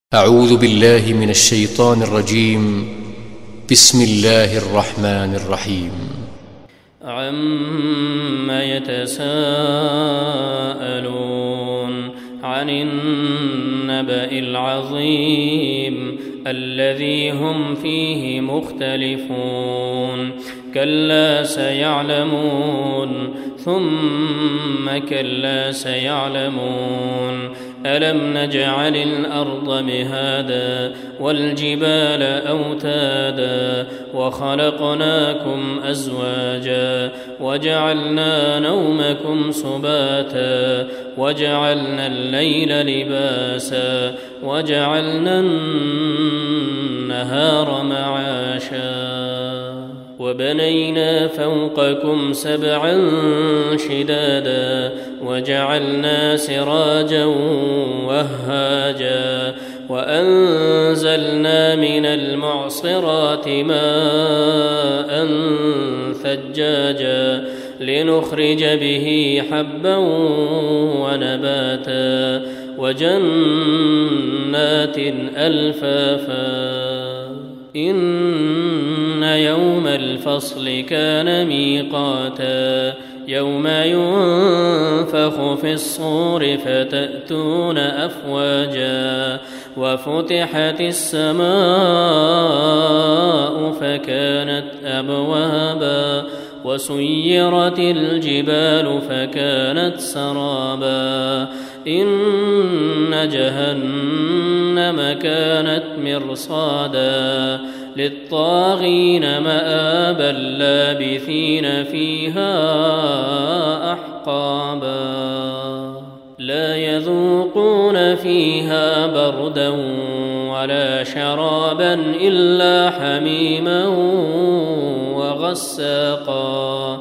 أعوذ بالله من الشيطان الرجيم. بسم الله الرحمن الرحيم. عم يتساءلون عن النبأ العظيم الذي هم فيه مختلفون كلا سيعلمون ثم كلا سيعلمون ألم نجعل الأرض مهادا والجبال أوتادا وخلقناكم أزواجا وجعلنا نومكم سباتا وجعلنا الليل لباسا وجعلنا النهار معاشا وبنينا فوقكم سبعا شدادا وجعلنا سراجا وهاجا وأنزلنا من المعصرات ماء ثجاجا لنخرج به حبا ونباتا وجنات ألفافا إن يوم الفصل كان ميقاتا يوم ينفخ في الصور فتأتون أفواجا وفتحت السماء فكانت أبوابا وسيرت الجبال فكانت سرابا إن جهنم كانت مرصادا للطاغين مآبا لابثين فيها أحقابا لا يذوقون فيها بردا ولا شرابا إلا حميما وغساقا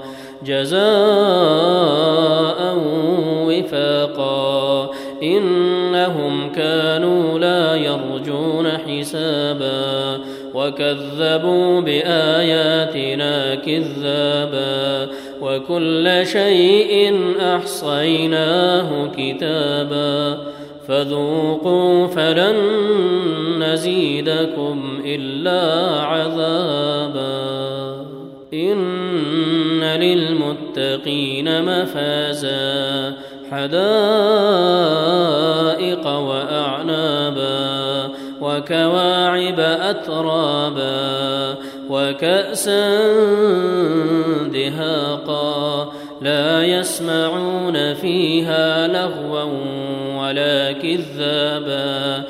جزاء وفاقا إنهم كانوا لا يرجون حسابا وكذبوا بآياتنا كذابا وكل شيء أحصيناه كتابا فذوقوا فلن نزيدكم إلا عذابا إن للمتقين مفازا حدائق وأعنابا وكواعب أترابا وكأسا دهاقا لا يسمعون فيها لغوا ولا كذابا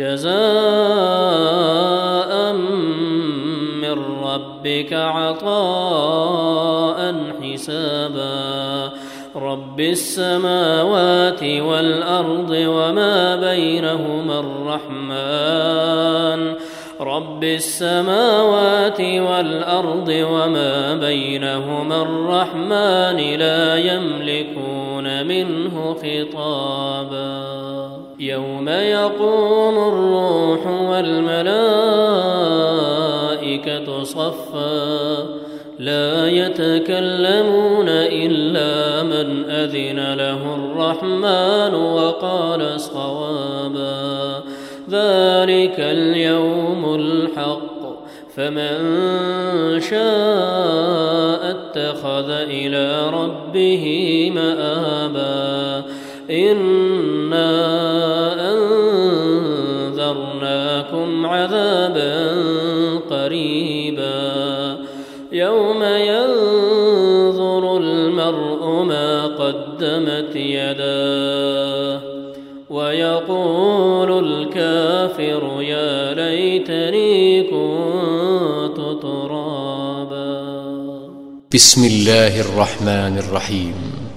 جزاء من ربك عطاء حسابا رب السماوات والأرض وما بينهما الرحمن رب السماوات والأرض وما بينهما الرحمن لا يملكون منه خطابا يوم يقوم الروح والملائكة صفا لا يتكلمون إلا من أذن له الرحمن وقال صوابا ذلك اليوم الحق فمن شاء اتخذ إلى ربه مآبا إنا أنذرناكم عذابا قريبا يوم ينظر المرء ما قدمت يداه ويقول الكافر يا ليتني كنت ترابا بسم الله الرحمن الرحيم.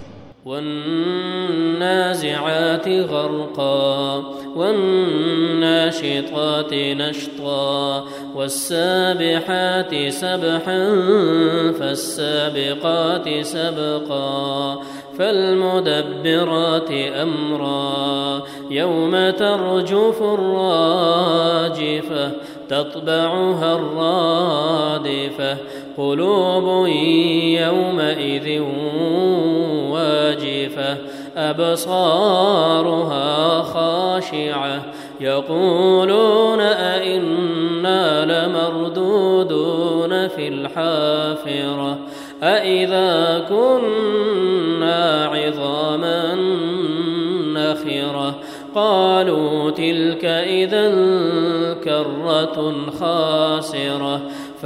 والنازعات غرقا والناشطات نشطا والسابحات سبحا فالسابقات سبقا فالمدبرات أمرا يوم ترجف الراجفة تطبعها الرادفة قلوب يومئذ واجفة أبصارها خاشعة يقولون أئنا لمردودون في الحافرة أئذا كنا عظاما نخرة قالوا تلك إذا كرة خاسرة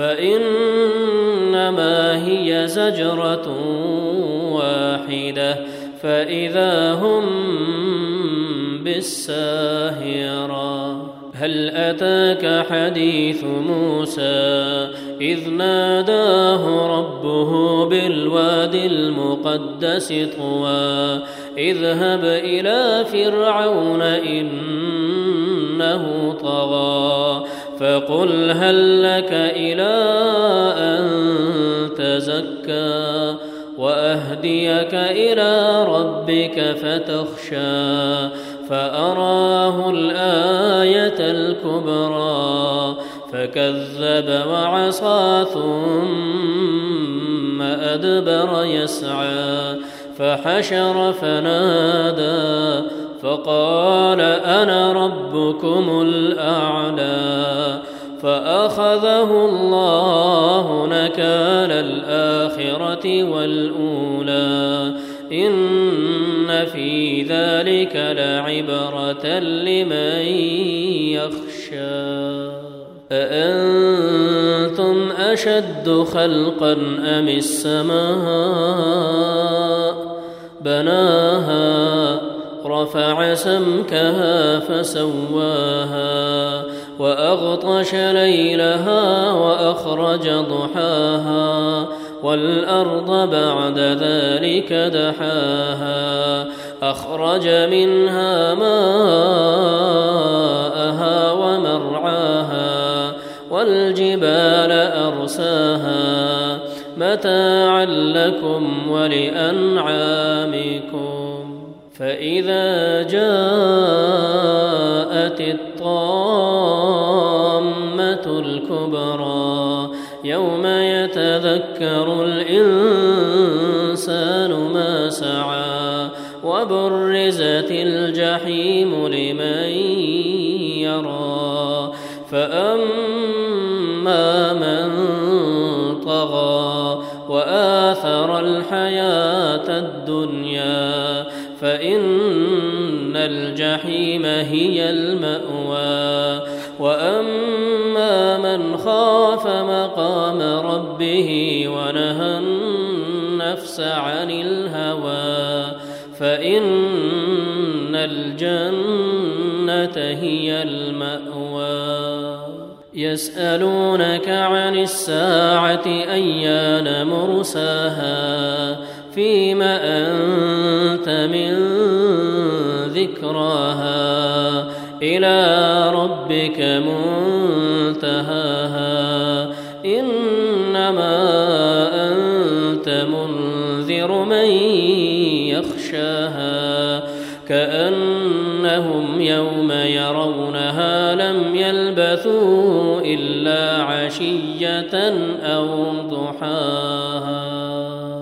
فإنما هي زجرة واحدة فإذا هم بالساهرة هل أتاك حديث موسى إذ ناداه ربه بالواد المقدس طوى اذهب إلى فرعون إنه طغى فقل هل لك إلى أن تزكى وأهديك إلى ربك فتخشى فأراه الآية الكبرى فكذب وعصى ثم أدبر يسعى فحشر فنادى فقال أنا ربكم الأعلى فأخذه الله نكال الآخرة والأولى إن في ذلك لعبرة لمن يخشى أأنتم أشد خلقا أم السماء بناها رفع سمكها فسواها وأغطش ليلها وأخرج ضحاها والأرض بعد ذلك دحاها أخرج منها ماءها ومرعاها والجبال أرساها متاعا لكم ولأنعامكم فإذا جاءت الطامة الكبرى يوم يتذكر الإنسان ما سعى وبرزت الجحيم لمن يرى فأما من طغى وآثر الحياة الدنيا فإن الجحيم هي المأوى وأما من خاف مقام ربه ونهى النفس عن الهوى فإن الجنة هي المأوى يسألونك عن الساعة أيان مرساها فيم أنت من ذكراها إلى ربك منتهاها إنما أنت منذر من يخشاها كأنهم يوم يرونها لم يلبثوا إلا عشية أو ضحاها